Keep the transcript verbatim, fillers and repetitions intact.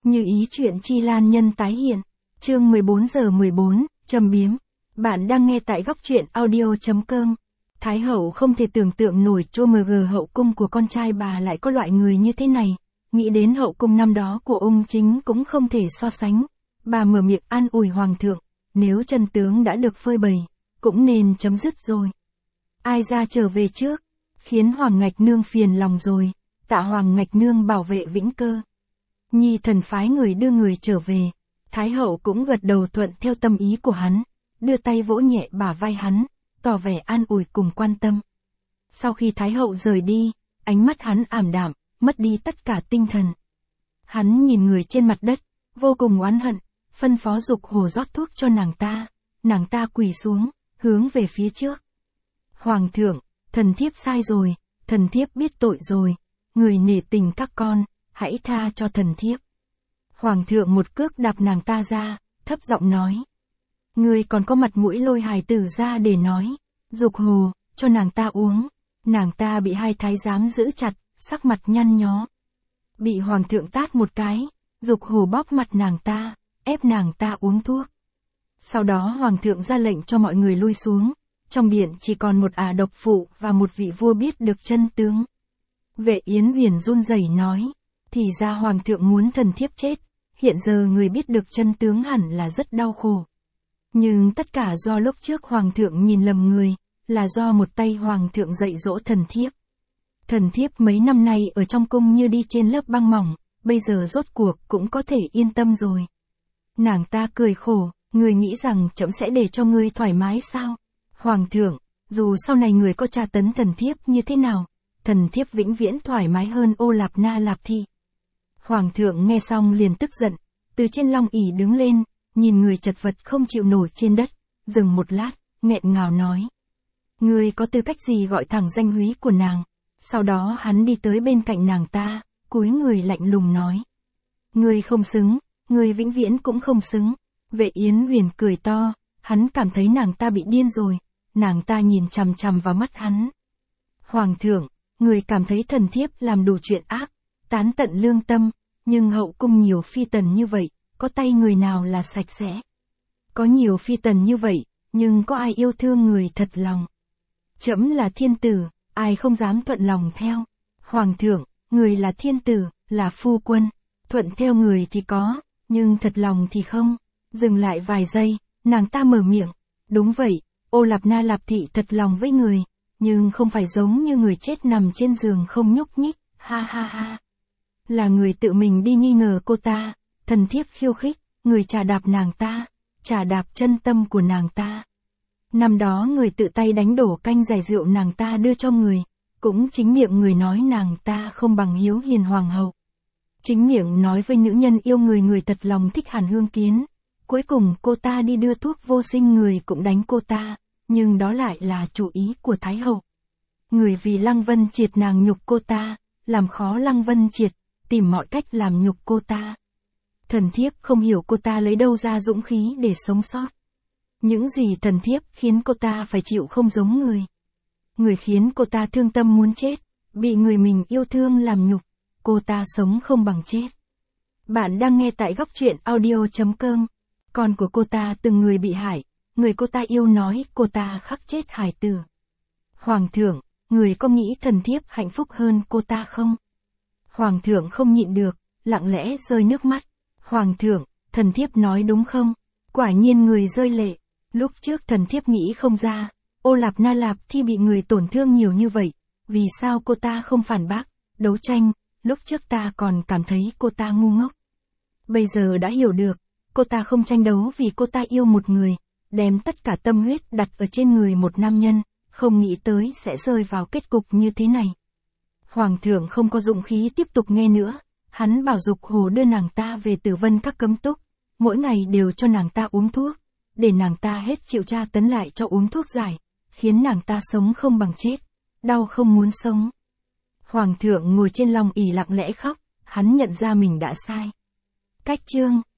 Như ý chuyện Chi Lan nhân tái hiện. Chương mười bốn giờ mười bốn, châm biếm. Bạn đang nghe tại góc truyện audio chấm com. Thái hậu không thể tưởng tượng nổi chô mg hậu cung của con trai bà lại có loại người như thế này. Nghĩ đến hậu cung năm đó của ung chính cũng không thể so sánh. Bà mở miệng an ủi hoàng thượng, nếu chân tướng đã được phơi bày, cũng nên chấm dứt rồi. Ai ra trở về trước, khiến Hoàng Ngạch Nương phiền lòng rồi, tạ Hoàng Ngạch Nương bảo vệ Vĩnh Cơ. Nhi thần phái người đưa người trở về, Thái hậu cũng gật đầu thuận theo tâm ý của hắn, đưa tay vỗ nhẹ bả vai hắn, tỏ vẻ an ủi cùng quan tâm. Sau khi Thái hậu rời đi, ánh mắt hắn ảm đạm, mất đi tất cả tinh thần. Hắn nhìn người trên mặt đất, vô cùng oán hận, phân phó Dục Hồ rót thuốc cho nàng ta, nàng ta quỳ xuống, hướng về phía trước. Hoàng thượng, thần thiếp sai rồi, thần thiếp biết tội rồi, người nể tình các con, hãy tha cho thần thiếp. Hoàng thượng một cước đạp nàng ta ra, thấp giọng nói. Ngươi còn có mặt mũi lôi hài tử ra để nói, Dục Hồ, cho nàng ta uống. Nàng ta bị hai thái giám giữ chặt, sắc mặt nhăn nhó. Bị hoàng thượng tát một cái, Dục Hồ bóp mặt nàng ta, ép nàng ta uống thuốc. Sau đó hoàng thượng ra lệnh cho mọi người lui xuống, trong điện chỉ còn một ả độc phụ và một vị vua biết được chân tướng. Vệ Yến Huyền run rẩy nói, thì ra hoàng thượng muốn thần thiếp chết, hiện giờ người biết được chân tướng hẳn là rất đau khổ. Nhưng tất cả do lúc trước hoàng thượng nhìn lầm người, là do một tay hoàng thượng dạy dỗ thần thiếp. Thần thiếp mấy năm nay ở trong cung như đi trên lớp băng mỏng, bây giờ rốt cuộc cũng có thể yên tâm rồi. Nàng ta cười khổ, người nghĩ rằng trẫm sẽ để cho ngươi thoải mái sao? Hoàng thượng, dù sau này người có tra tấn thần thiếp như thế nào, thần thiếp vĩnh viễn thoải mái hơn Ô Lạp Na Lạp Thị. Hoàng thượng nghe xong liền tức giận, từ trên long ỷ đứng lên, nhìn người chật vật không chịu nổi trên đất, dừng một lát, nghẹn ngào nói. Ngươi có tư cách gì gọi thẳng danh húy của nàng? Sau đó hắn đi tới bên cạnh nàng ta, cúi người lạnh lùng nói. Ngươi không xứng, ngươi vĩnh viễn cũng không xứng. Vệ Yến Huyền cười to, hắn cảm thấy nàng ta bị điên rồi, nàng ta nhìn chằm chằm vào mắt hắn. Hoàng thượng, người cảm thấy thần thiếp làm đủ chuyện ác, tán tận lương tâm, nhưng hậu cung nhiều phi tần như vậy, có tay người nào là sạch sẽ? Có nhiều phi tần như vậy, nhưng có ai yêu thương người thật lòng? Trẫm là thiên tử, ai không dám thuận lòng theo? Hoàng thượng, người là thiên tử, là phu quân, thuận theo người thì có, nhưng thật lòng thì không. Dừng lại vài giây, nàng ta mở miệng. Đúng vậy, Ô Lạp Na Lạp Thị thật lòng với người, nhưng không phải giống như người chết nằm trên giường không nhúc nhích, ha ha ha. Là người tự mình đi nghi ngờ cô ta, thần thiếp khiêu khích, người chà đạp nàng ta, chà đạp chân tâm của nàng ta. Năm đó người tự tay đánh đổ canh giải rượu nàng ta đưa cho người, cũng chính miệng người nói nàng ta không bằng Hiếu Hiền hoàng hậu. Chính miệng nói với nữ nhân yêu người người thật lòng thích Hàn Hương Kiến. Cuối cùng cô ta đi đưa thuốc vô sinh người cũng đánh cô ta, nhưng đó lại là chủ ý của Thái hậu. Người vì Lăng Vân Triệt nàng nhục cô ta, làm khó Lăng Vân Triệt, tìm mọi cách làm nhục cô ta. Thần thiếp không hiểu cô ta lấy đâu ra dũng khí để sống sót. Những gì thần thiếp khiến cô ta phải chịu không giống người. Người khiến cô ta thương tâm muốn chết, bị người mình yêu thương làm nhục, cô ta sống không bằng chết. Bạn đang nghe tại góc truyện audio chấm com. Con của cô ta từng người bị hại, người cô ta yêu nói cô ta khắc chết hài tử. Hoàng thượng, người có nghĩ thần thiếp hạnh phúc hơn cô ta không? Hoàng thượng không nhịn được, lặng lẽ rơi nước mắt. Hoàng thượng, thần thiếp nói đúng không? Quả nhiên người rơi lệ. Lúc trước thần thiếp nghĩ không ra, Ô Lạp Na Lạp Thị bị người tổn thương nhiều như vậy, vì sao cô ta không phản bác, đấu tranh, lúc trước ta còn cảm thấy cô ta ngu ngốc. Bây giờ đã hiểu được. Cô ta không tranh đấu vì cô ta yêu một người, đem tất cả tâm huyết đặt ở trên người một nam nhân, không nghĩ tới sẽ rơi vào kết cục như thế này. Hoàng thượng không có dụng khí tiếp tục nghe nữa, hắn bảo Dục Hồ đưa nàng ta về Tử Vân Các cấm túc, mỗi ngày đều cho nàng ta uống thuốc, để nàng ta hết chịu tra tấn lại cho uống thuốc giải, khiến nàng ta sống không bằng chết, đau không muốn sống. Hoàng thượng ngồi trên long ỷ lặng lẽ khóc, hắn nhận ra mình đã sai. Cách chương